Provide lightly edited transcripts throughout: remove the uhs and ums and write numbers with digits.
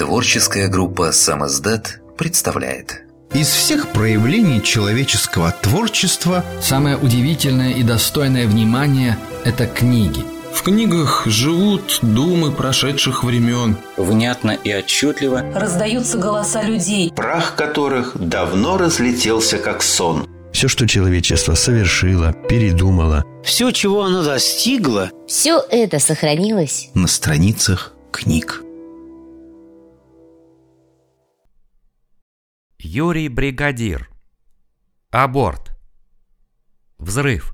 Творческая группа «Самиздат» представляет. Из всех проявлений человеческого творчества самое удивительное и достойное внимания – это книги. В книгах живут думы прошедших времен. Внятно и отчетливо раздаются голоса людей, прах которых давно разлетелся как сон. Все, что человечество совершило, передумало, все, чего оно достигло, все это сохранилось на страницах книг. Юрий Бригадир. Аборт. Взрыв.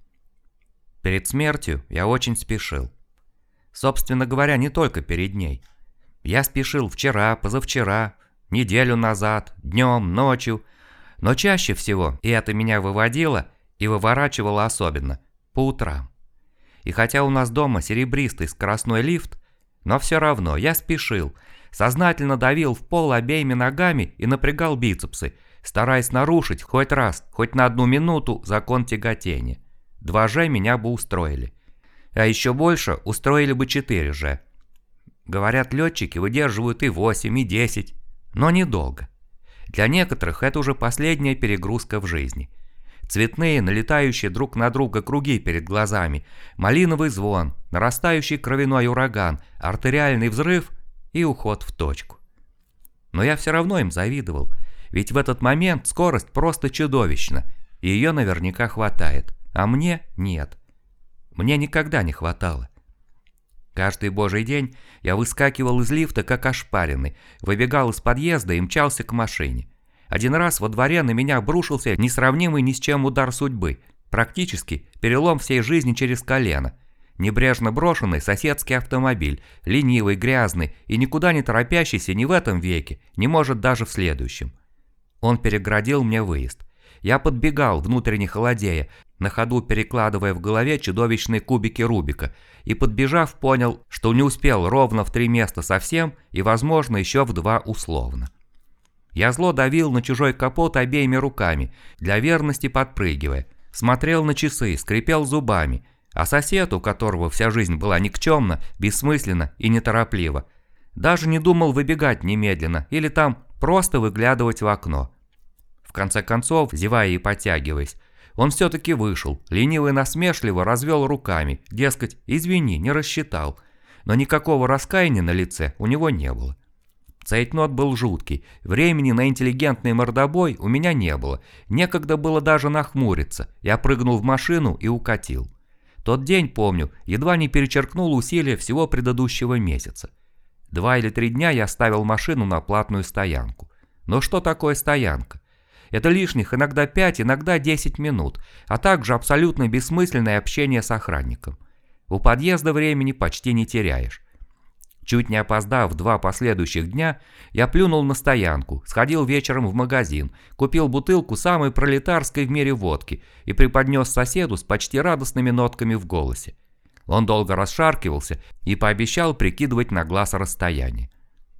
Перед смертью я очень спешил. Собственно говоря, не только перед ней. Я спешил вчера, позавчера, неделю назад, днем, ночью. Но чаще всего, и это меня выводило, и выворачивало особенно, по утрам. И хотя у нас дома серебристый скоростной лифт, но все равно я спешил, сознательно давил в пол обеими ногами и напрягал бицепсы, стараясь нарушить хоть раз, хоть на 1 минуту закон тяготения. 2G меня бы устроили. А еще больше устроили бы 4G. Говорят, летчики выдерживают и 8, и 10, но недолго. Для некоторых это уже последняя перегрузка в жизни. Цветные, налетающие друг на друга круги перед глазами, малиновый звон, нарастающий кровяной ураган, артериальный взрыв и уход в точку. Но я все равно им завидовал, ведь в этот момент скорость просто чудовищна, и ее наверняка хватает, а мне нет. Мне никогда не хватало. Каждый божий день я выскакивал из лифта как ошпаренный, выбегал из подъезда и мчался к машине. Один раз во дворе на меня обрушился несравнимый ни с чем удар судьбы, практически перелом всей жизни через колено. Небрежно брошенный соседский автомобиль, ленивый, грязный и никуда не торопящийся ни в этом веке, не может даже в следующем. Он переградил мне выезд. Я подбегал, внутренне холодея, на ходу перекладывая в голове чудовищные кубики Рубика, и, подбежав, понял, что не успел ровно в 3 места совсем и, возможно, еще в 2 условно. Я зло давил на чужой капот обеими руками, для верности подпрыгивая, смотрел на часы, скрипел зубами, а сосед, у которого вся жизнь была никчемна, бессмысленна и неторопливо, даже не думал выбегать немедленно или там просто выглядывать в окно. В конце концов, зевая и подтягиваясь, он все-таки вышел, лениво и насмешливо развел руками, дескать, извини, не рассчитал, но никакого раскаяния на лице у него не было. Цейтнот был жуткий, времени на интеллигентный мордобой у меня не было, некогда было даже нахмуриться, я прыгнул в машину и укатил. Тот день, помню, едва не перечеркнул усилия всего предыдущего месяца. 2 или 3 дня я ставил машину на платную стоянку. Но что такое стоянка? Это лишних иногда 5, иногда 10 минут, а также абсолютно бессмысленное общение с охранником. У подъезда времени почти не теряешь. Чуть не опоздав 2 последующих дня, я плюнул на стоянку, сходил вечером в магазин, купил бутылку самой пролетарской в мире водки и преподнес соседу с почти радостными нотками в голосе. Он долго расшаркивался и пообещал прикидывать на глаз расстояние.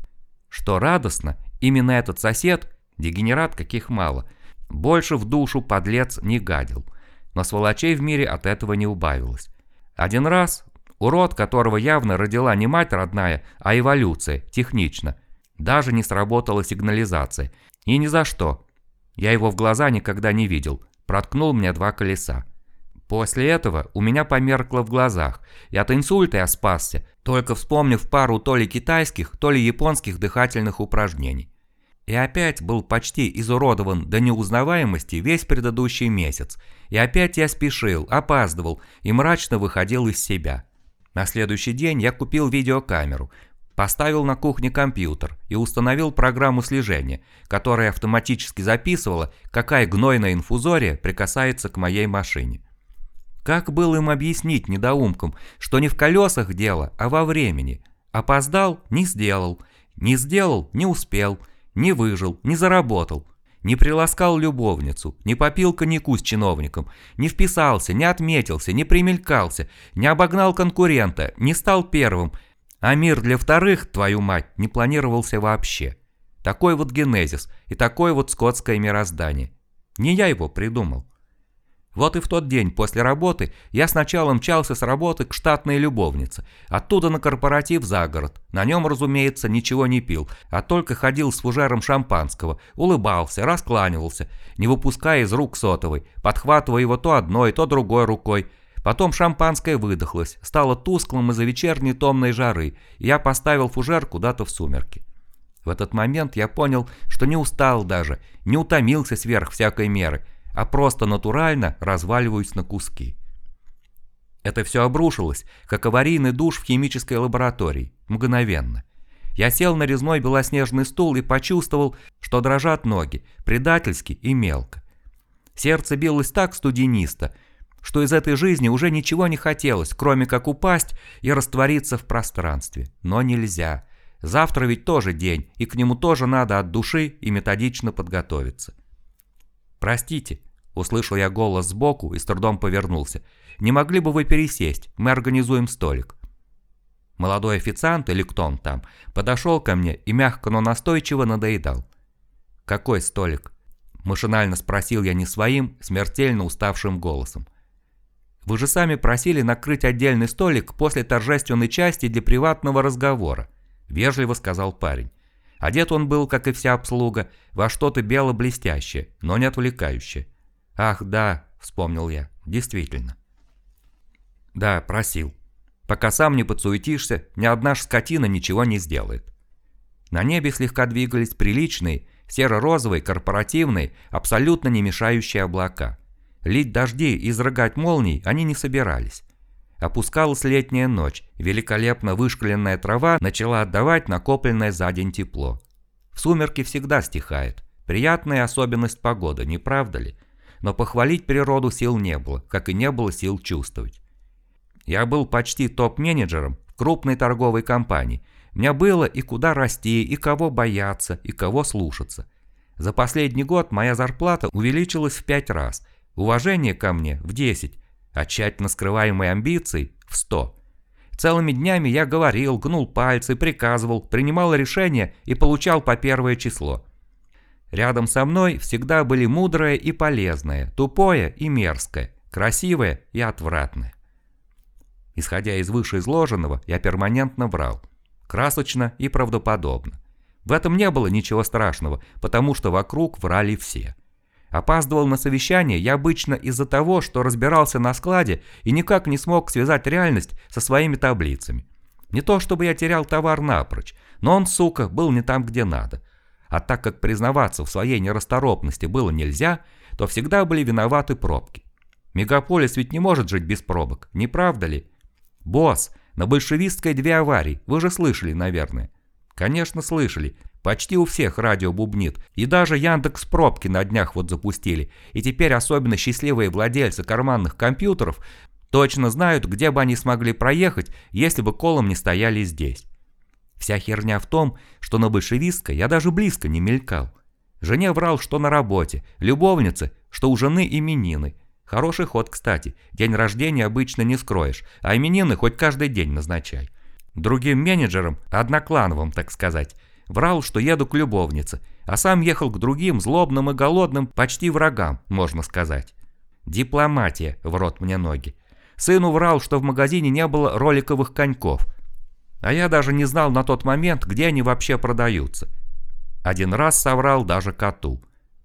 Что радостно, именно этот сосед, дегенерат каких мало, больше в душу подлец не гадил, но сволочей в мире от этого не убавилось. Один раз урод, которого явно родила не мать родная, а эволюция, технично, даже не сработала сигнализация, и ни за что. Я его в глаза никогда не видел, проткнул мне 2 колеса. После этого у меня померкло в глазах, и от инсульта я спасся, только вспомнив пару то ли китайских, то ли японских дыхательных упражнений. И опять был почти изуродован до неузнаваемости весь предыдущий месяц, и опять я спешил, опаздывал и мрачно выходил из себя. На следующий день я купил видеокамеру, поставил на кухне компьютер и установил программу слежения, которая автоматически записывала, какая гнойная инфузория прикасается к моей машине. Как было им объяснить недоумкам, что не в колесах дело, а во времени? Опоздал – не сделал, не сделал – не успел, не выжил, не заработал, не приласкал любовницу, не попил коньяку с чиновником, не вписался, не отметился, не примелькался, не обогнал конкурента, не стал первым, а мир для вторых, твою мать, не планировался вообще. Такой вот генезис и такое вот скотское мироздание. Не я его придумал. Вот и в тот день после работы я сначала мчался с работы к штатной любовнице, оттуда на корпоратив за город. На нем, разумеется, ничего не пил, а только ходил с фужером шампанского, улыбался, раскланивался, не выпуская из рук сотовый, подхватывая его то одной, то другой рукой. Потом шампанское выдохлось, стало тусклым из-за вечерней томной жары, и я поставил фужер куда-то в сумерки. В этот момент я понял, что не устал даже, не утомился сверх всякой меры, а просто натурально разваливаюсь на куски. Это все обрушилось, как аварийный душ в химической лаборатории, мгновенно. Я сел на резной белоснежный стул и почувствовал, что дрожат ноги, предательски и мелко. Сердце билось так студенисто, что из этой жизни уже ничего не хотелось, кроме как упасть и раствориться в пространстве. Но нельзя. Завтра ведь тоже день, и к нему тоже надо от души и методично подготовиться. «Простите», — услышал я голос сбоку и с трудом повернулся. «Не могли бы вы пересесть? Мы организуем столик». Молодой официант, или кто он там, подошел ко мне и мягко, но настойчиво надоедал. «Какой столик?» — машинально спросил я не своим, смертельно уставшим голосом. «Вы же сами просили накрыть отдельный столик после торжественной части для приватного разговора», — вежливо сказал парень. Одет он был, как и вся обслуга, во что-то бело-блестящее, но не отвлекающее. «Ах, да», — вспомнил я, — «действительно». «Да, просил. Пока сам не подсуетишься, ни одна ж скотина ничего не сделает». На небе слегка двигались приличные, серо-розовые, корпоративные, абсолютно не мешающие облака. Лить дожди и изрыгать молний они не собирались. Опускалась летняя ночь, великолепно вышкаленная трава начала отдавать накопленное за день тепло. В сумерки всегда стихает. Приятная особенность погоды, не правда ли? Но похвалить природу сил не было, как и не было сил чувствовать. Я был почти топ-менеджером в крупной торговой компании. Мне было и куда расти, и кого бояться, и кого слушаться. За последний год моя зарплата увеличилась в 5 раз, уважение ко мне в 10, а тщательно скрываемые амбиции в 100. Целыми днями я говорил, гнул пальцы, приказывал, принимал решения и получал по первое число. Рядом со мной всегда были мудрое и полезное, тупое и мерзкое, красивое и отвратное. Исходя из вышеизложенного, я перманентно врал. Красочно и правдоподобно. В этом не было ничего страшного, потому что вокруг врали все. Опаздывал на совещание я обычно из-за того, что разбирался на складе и никак не смог связать реальность со своими таблицами. Не то чтобы я терял товар напрочь, но он, сука, был не там, где надо. А так как признаваться в своей нерасторопности было нельзя, то всегда были виноваты пробки. Мегаполис ведь не может жить без пробок, не правда ли? «Босс, на Большевистской 2 аварии, вы же слышали, наверное». Конечно, слышали. Почти у всех радио бубнит. И даже Яндекс.Пробки на днях вот запустили. И теперь особенно счастливые владельцы карманных компьютеров точно знают, где бы они смогли проехать, если бы колом не стояли здесь. Вся херня в том, что на Большевистской я даже близко не мелькал. Жене врал, что на работе, любовнице, что у жены именины. Хороший ход, кстати. День рождения обычно не скроешь, а именины хоть каждый день назначай. Другим менеджерам, одноклановым, так сказать, врал, что еду к любовнице, а сам ехал к другим злобным и голодным, почти врагам, можно сказать. Дипломатия, в рот мне ноги. Сыну врал, что в магазине не было роликовых коньков. А я даже не знал на тот момент, где они вообще продаются. Один раз соврал даже коту.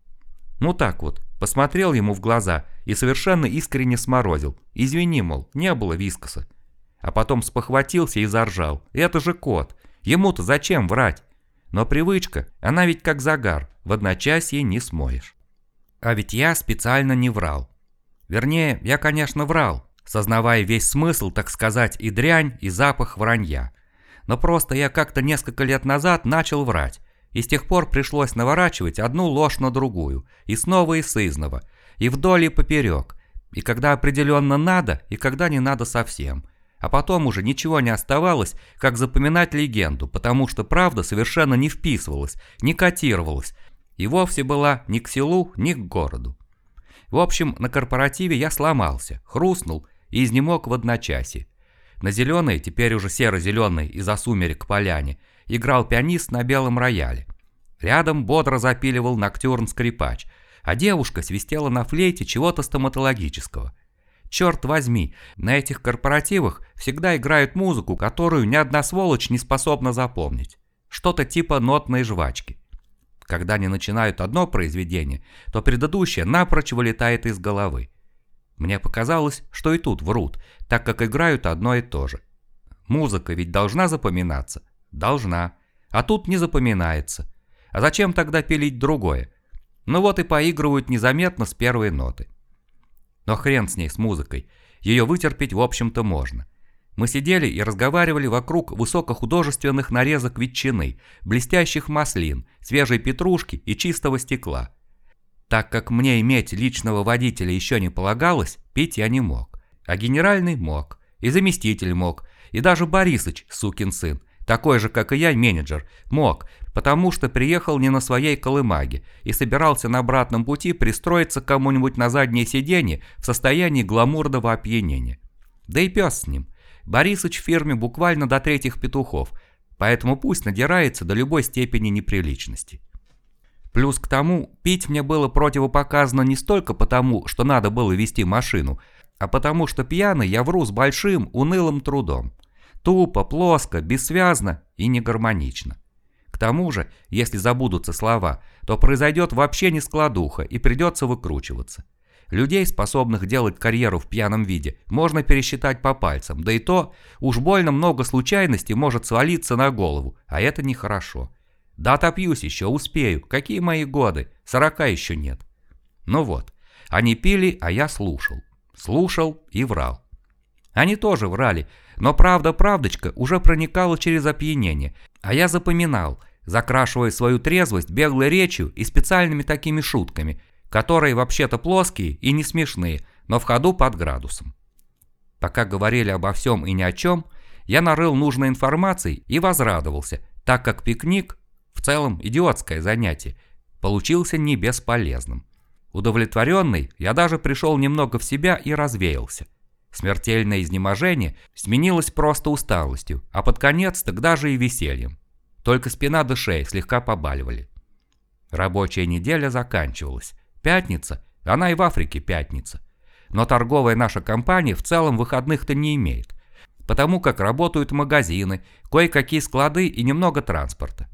Ну так вот, посмотрел ему в глаза и совершенно искренне сморозил. Извини, мол, не было вискоса. А потом спохватился и заржал. Это же кот. Ему-то зачем врать? Но привычка, она ведь как загар, в одночасье не смоешь. А ведь я специально не врал. Вернее, я, конечно, врал, сознавая весь смысл, так сказать, и дрянь, и запах вранья. Но просто я как-то несколько лет назад начал врать, и с тех пор пришлось наворачивать одну ложь на другую, и снова и сызнова, и вдоль и поперек, и когда определенно надо, и когда не надо совсем. А потом уже ничего не оставалось, как запоминать легенду, потому что правда совершенно не вписывалась, не котировалась, и вовсе была ни к селу, ни к городу. В общем, на корпоративе я сломался, хрустнул и изнемог в одночасье. На зеленой, теперь уже серо-зеленой из-за сумерек поляне, играл пианист на белом рояле. Рядом бодро запиливал ноктюрн скрипач. а девушка свистела на флейте чего-то стоматологического. Черт возьми, на этих корпоративах всегда играют музыку, которую ни одна сволочь не способна запомнить. Что-то типа нотной жвачки. Когда они начинают одно произведение, то предыдущее напрочь вылетает из головы. Мне показалось, что и тут врут, так как играют одно и то же. Музыка ведь должна запоминаться? Должна. А тут не запоминается. А зачем тогда пилить другое? Ну вот и поигрывают незаметно с первой ноты. Но хрен с ней, с музыкой. Ее вытерпеть в общем-то можно. Мы сидели и разговаривали вокруг высокохудожественных нарезок ветчины, блестящих маслин, свежей петрушки и чистого стекла. Так как мне иметь личного водителя еще не полагалось, пить я не мог. А генеральный мог, и заместитель мог, и даже Борисыч, сукин сын, такой же, как и я, менеджер, мог, потому что приехал не на своей колымаге и собирался на обратном пути пристроиться к кому-нибудь на заднее сиденье в состоянии гламурного опьянения. Да и пес с ним. Борисыч в фирме буквально до третьих петухов, поэтому пусть надирается до любой степени неприличности. Плюс к тому, пить мне было противопоказано не столько потому, что надо было вести машину, а потому что пьяный я вру с большим, унылым трудом. Тупо, плоско, бессвязно и негармонично. К тому же, если забудутся слова, то произойдет вообще нескладуха и придется выкручиваться. Людей, способных делать карьеру в пьяном виде, можно пересчитать по пальцам, да и то уж больно много случайностей может свалиться на голову, а это нехорошо. Да отопьюсь еще, успею, какие мои годы, 40 еще нет. Ну вот, они пили, а я слушал. Слушал и врал. Они тоже врали, но правда-правдочка уже проникала через опьянение, а я запоминал, закрашивая свою трезвость беглой речью и специальными такими шутками, которые вообще-то плоские и не смешные, но в ходу под градусом. Пока говорили обо всем и ни о чем, я нарыл нужной информации и возрадовался, так как пикник, в целом идиотское занятие, получился не бесполезным. Удовлетворенный, я даже пришел немного в себя и развеялся. Смертельное изнеможение сменилось просто усталостью, а под конец так даже и весельем. Только спина до шеи слегка побаливали. Рабочая неделя заканчивалась. Пятница, она и в Африке пятница. Но торговая наша компания в целом выходных-то не имеет, потому как работают магазины, кое-какие склады и немного транспорта.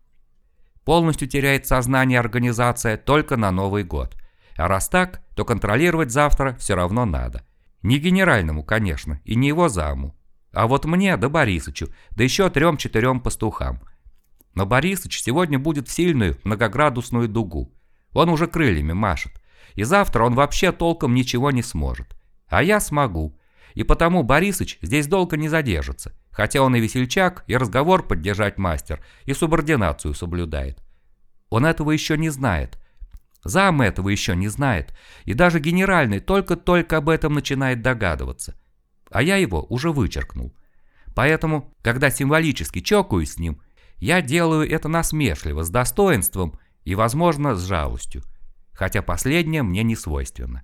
Полностью теряет сознание организация только на Новый год. А раз так, то контролировать завтра все равно надо. Не генеральному, конечно, и не его заму. А вот мне, да Борисычу, да еще 3-4 пастухам. Но Борисыч сегодня будет в сильную многоградусную дугу. Он уже крыльями машет. И завтра он вообще толком ничего не сможет. А я смогу. И потому Борисыч здесь долго не задержится. Хотя он и весельчак, и разговор поддержать мастер, и субординацию соблюдает. Он этого еще не знает. Зам этого еще не знает. И даже генеральный только-только об этом начинает догадываться. А я его уже вычеркнул. Поэтому, когда символически чокаюсь с ним, я делаю это насмешливо, с достоинством и, возможно, с жалостью. Хотя последнее мне не свойственно.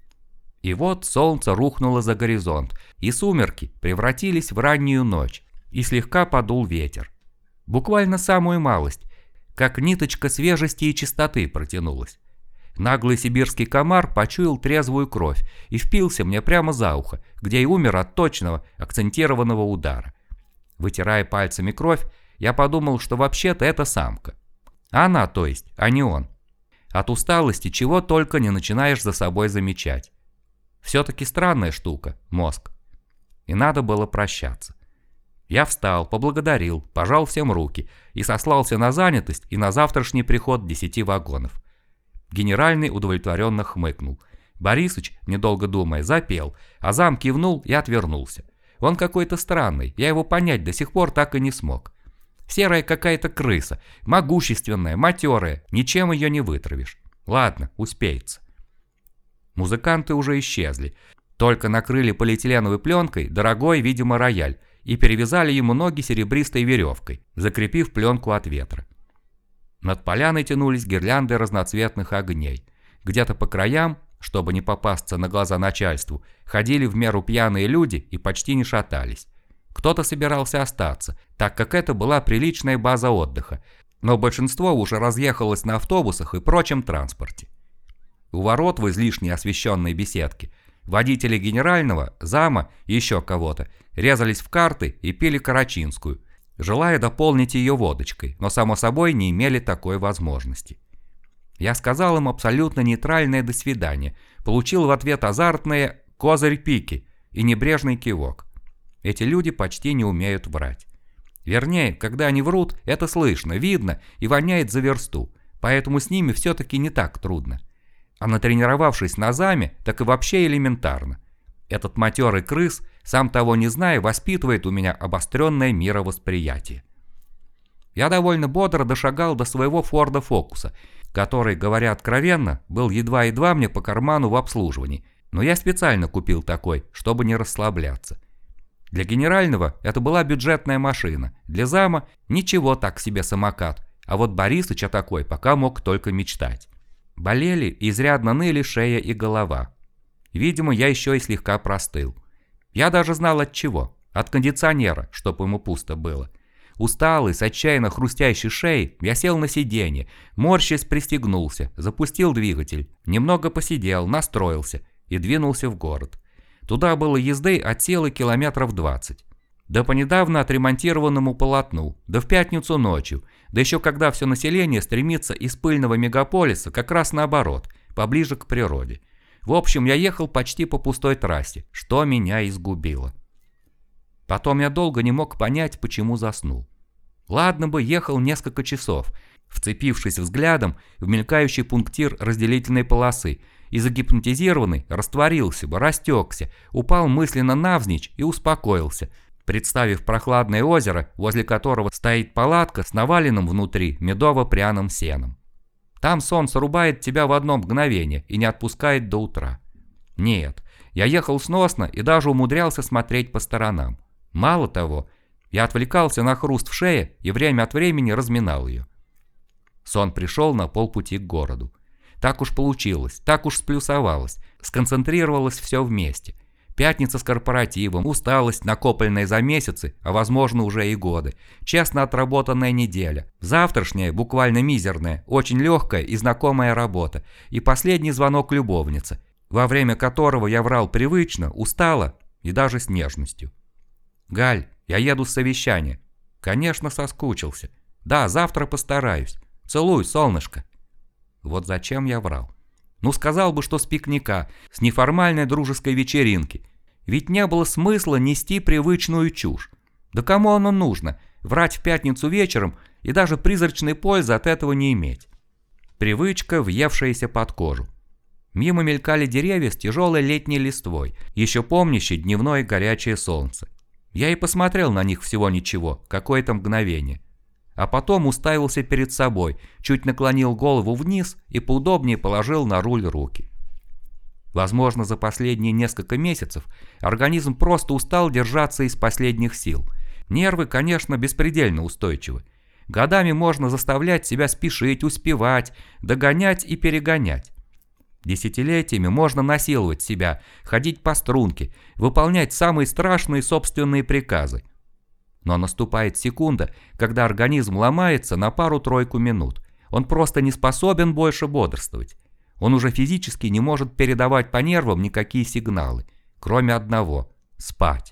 И вот солнце рухнуло за горизонт, и сумерки превратились в раннюю ночь, и слегка подул ветер. Буквально самую малость, как ниточка свежести и чистоты протянулась. Наглый сибирский комар почуял трезвую кровь и впился мне прямо за ухо, где и умер от точного, акцентированного удара. Вытирая пальцами кровь, я подумал, что вообще-то это самка. Она, то есть, а не он. От усталости чего только не начинаешь за собой замечать. Все-таки странная штука, мозг. И надо было прощаться. Я встал, поблагодарил, пожал всем руки и сослался на занятость и на завтрашний приход 10 вагонов. Генеральный удовлетворенно хмыкнул. Борисыч, недолго думая, запел, а зам кивнул и отвернулся. Он какой-то странный, я его понять до сих пор так и не смог. Серая какая-то крыса, могущественная, матерая, ничем ее не вытравишь. Ладно, успеется. Музыканты уже исчезли, только накрыли полиэтиленовой пленкой дорогой, видимо, рояль и перевязали ему ноги серебристой веревкой, закрепив пленку от ветра. Над поляной тянулись гирлянды разноцветных огней. Где-то по краям, чтобы не попасться на глаза начальству, ходили в меру пьяные люди и почти не шатались. Кто-то собирался остаться, так как это была приличная база отдыха, но большинство уже разъехалось на автобусах и прочем транспорте. У ворот в излишне освещенной беседке водители генерального, зама и еще кого-то резались в карты и пили карачинскую, желая дополнить ее водочкой, но само собой не имели такой возможности. Я сказал им абсолютно нейтральное «до свидания», получил в ответ азартное «козырь-пики» и небрежный кивок. Эти люди почти не умеют врать. Вернее, когда они врут, это слышно, видно и воняет за версту, поэтому с ними все-таки не так трудно. А натренировавшись на заме, так и вообще элементарно. Этот матерый крыс, сам того не зная, воспитывает у меня обостренное мировосприятие. Я довольно бодро дошагал до своего Форда Фокуса, который, говоря откровенно, был едва-едва мне по карману в обслуживании, но я специально купил такой, чтобы не расслабляться. Для генерального это была бюджетная машина, для зама ничего так себе самокат, а вот Борисыч о такой пока мог только мечтать. Болели и изрядно ныли шея и голова. Видимо, я еще и слегка простыл. Я даже знал от чего. От кондиционера, чтоб ему пусто было. Усталый, с отчаянно хрустящей шеей, я сел на сиденье, морщась пристегнулся, запустил двигатель, немного посидел, настроился и двинулся в город. Туда было езды от силы километров 20. Да по недавно отремонтированному полотну, да в пятницу ночью, да еще когда все население стремится из пыльного мегаполиса как раз наоборот, поближе к природе. В общем, я ехал почти по пустой трассе, что меня изгубило. Потом я долго не мог понять, почему заснул. Ладно бы ехал несколько часов, вцепившись взглядом в мелькающий пунктир разделительной полосы, и загипнотизированный растворился бы, растекся, упал мысленно навзничь и успокоился, представив прохладное озеро, возле которого стоит палатка с наваленным внутри медово-пряным сеном. Там сон срубает тебя в одно мгновение и не отпускает до утра. Нет, я ехал сносно и даже умудрялся смотреть по сторонам. Мало того, я отвлекался на хруст в шее и время от времени разминал ее. Сон пришел на полпути к городу. Так уж получилось, так уж сплюсовалось, сконцентрировалось все вместе. Пятница с корпоративом, усталость, накопленная за месяцы, а возможно уже и годы, честно отработанная неделя, завтрашняя, буквально мизерная, очень легкая и знакомая работа, и последний звонок любовницы, во время которого я врал привычно, устало и даже с нежностью. «Галь, я еду с совещания». Конечно, соскучился. «Да, завтра постараюсь. Целуй, солнышко». Вот зачем я врал. Ну, сказал бы, что с пикника, с неформальной дружеской вечеринки. Ведь не было смысла нести привычную чушь. Да кому оно нужно? Врать в пятницу вечером и даже призрачной пользы от этого не иметь. Привычка, въевшаяся под кожу. Мимо мелькали деревья с тяжелой летней листвой, еще помнящей дневное горячее солнце. Я и посмотрел на них всего ничего, какое-то мгновение. А потом уставился перед собой, чуть наклонил голову вниз и поудобнее положил на руль руки. Возможно, за последние несколько месяцев организм просто устал держаться из последних сил. Нервы, конечно, беспредельно устойчивы. Годами можно заставлять себя спешить, успевать, догонять и перегонять. Десятилетиями можно насиловать себя, ходить по струнке, выполнять самые страшные собственные приказы. Но наступает секунда, когда организм ломается на пару-тройку минут. Он просто не способен больше бодрствовать. Он уже физически не может передавать по нервам никакие сигналы, кроме одного – спать.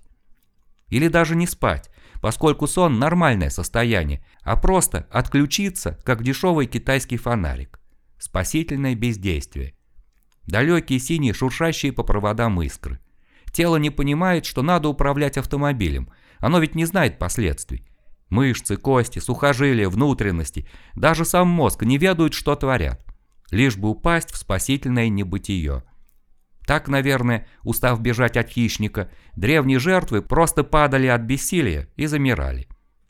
Или даже не спать, поскольку сон – нормальное состояние, а просто отключиться, как дешевый китайский фонарик. Спасительное бездействие. Далекие синие шуршащие по проводам искры. Тело не понимает, что надо управлять автомобилем. Оно ведь не знает последствий. Мышцы, кости, сухожилия, внутренности, даже сам мозг не ведают, что творят. Лишь бы упасть в спасительное небытие. Так, наверное, устав бежать от хищника, древние жертвы просто падали от бессилия и замирали.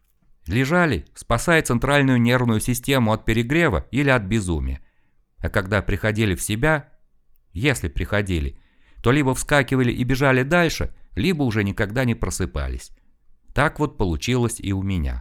Лежали, спасая центральную нервную систему от перегрева или от безумия. А когда приходили в себя, если приходили, то либо вскакивали и бежали дальше, либо уже никогда не просыпались. Так вот получилось и у меня.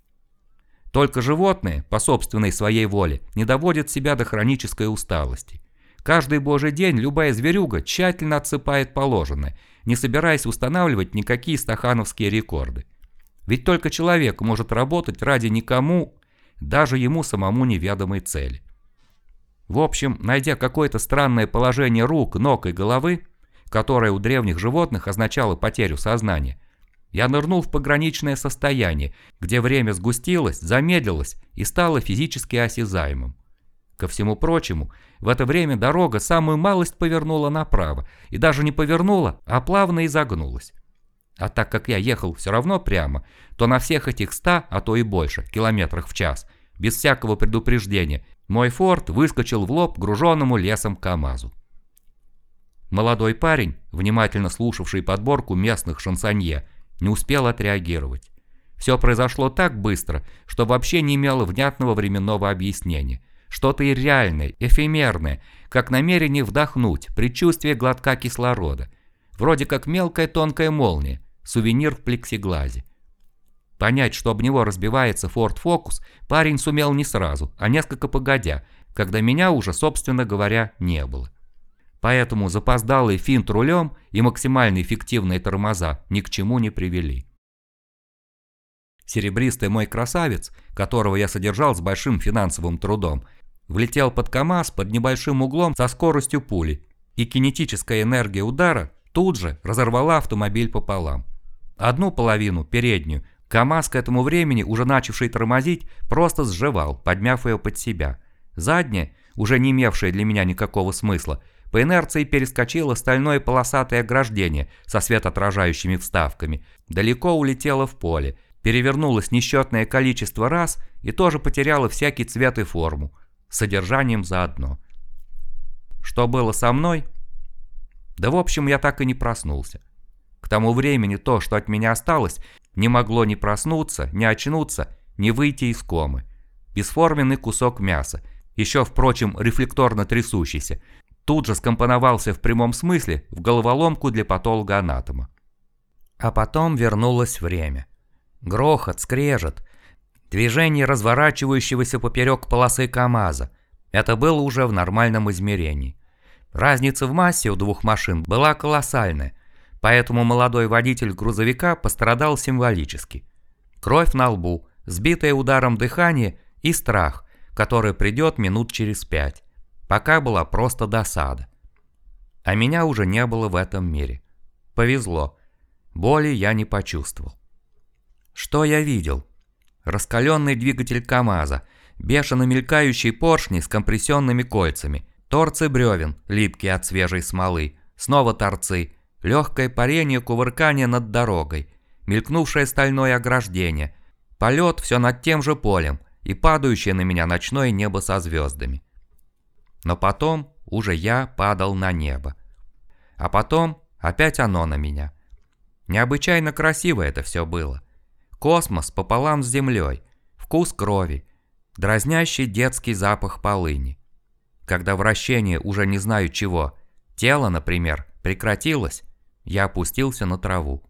Только животные, по собственной своей воле, не доводят себя до хронической усталости. Каждый божий день любая зверюга тщательно отсыпает положенное, не собираясь устанавливать никакие стахановские рекорды. Ведь только человек может работать ради никому, даже ему самому неведомой цели. В общем, найдя какое-то странное положение рук, ног и головы, которое у древних животных означало потерю сознания, я нырнул в пограничное состояние, где время сгустилось, замедлилось и стало физически осязаемым. Ко всему прочему, в это время дорога самую малость повернула направо, и даже не повернула, а плавно изогнулась. А так как я ехал все равно прямо, то на всех этих 100, а то и больше, километрах в час, без всякого предупреждения, мой форд выскочил в лоб груженному лесом КамАЗу. Молодой парень, внимательно слушавший подборку местных шансонье, не успел отреагировать. Все произошло так быстро, что вообще не имело внятного временного объяснения. Что-то ирреальное, эфемерное, как намерение вдохнуть, предчувствие глотка кислорода. Вроде как мелкая тонкая молния, сувенир в плексиглазе. Понять, что об него разбивается Ford Focus, парень сумел не сразу, а несколько погодя, когда меня уже, собственно говоря, не было. Поэтому запоздалый финт рулем и максимально эффективные тормоза ни к чему не привели. Серебристый мой красавец, которого я содержал с большим финансовым трудом, влетел под КамАЗ под небольшим углом со скоростью пули, и кинетическая энергия удара тут же разорвала автомобиль пополам. Одну половину, переднюю, КамАЗ к этому времени, уже начавший тормозить, просто сживал, подмяв ее под себя. Задняя, уже не имевшая для меня никакого смысла, по инерции перескочила стальное полосатое ограждение со светоотражающими вставками, далеко улетела в поле, перевернулась несчетное количество раз и тоже потеряла всякий цвет и форму, с содержанием заодно. Что было со мной? Да в общем, я так и не проснулся. К тому времени то, что от меня осталось, не могло ни проснуться, ни очнуться, ни выйти из комы. Бесформенный кусок мяса, еще, впрочем, рефлекторно трясущийся, тут же скомпоновался в прямом смысле в головоломку для патолога-анатома. А потом вернулось время. Грохот, скрежет, движение разворачивающегося поперек полосы КамАЗа. Это было уже в нормальном измерении. Разница в массе у двух машин была колоссальная, поэтому молодой водитель грузовика пострадал символически. Кровь на лбу, сбитое ударом дыхание и страх, который придет минут через 5. Пока была просто досада. А меня уже не было в этом мире. Повезло. Боли я не почувствовал. Что я видел? Раскаленный двигатель КамАЗа, бешено мелькающие поршни с компрессионными кольцами, торцы бревен, липкие от свежей смолы, снова торцы, легкое парение, кувыркание над дорогой, мелькнувшее стальное ограждение, полет все над тем же полем и падающее на меня ночное небо со звездами. Но потом уже я падал на небо. А потом опять оно на меня. Необычайно красиво это все было. Космос пополам с землей, вкус крови, дразнящий детский запах полыни. Когда вращение уже не знаю чего, тело, например, прекратилось, я опустился на траву.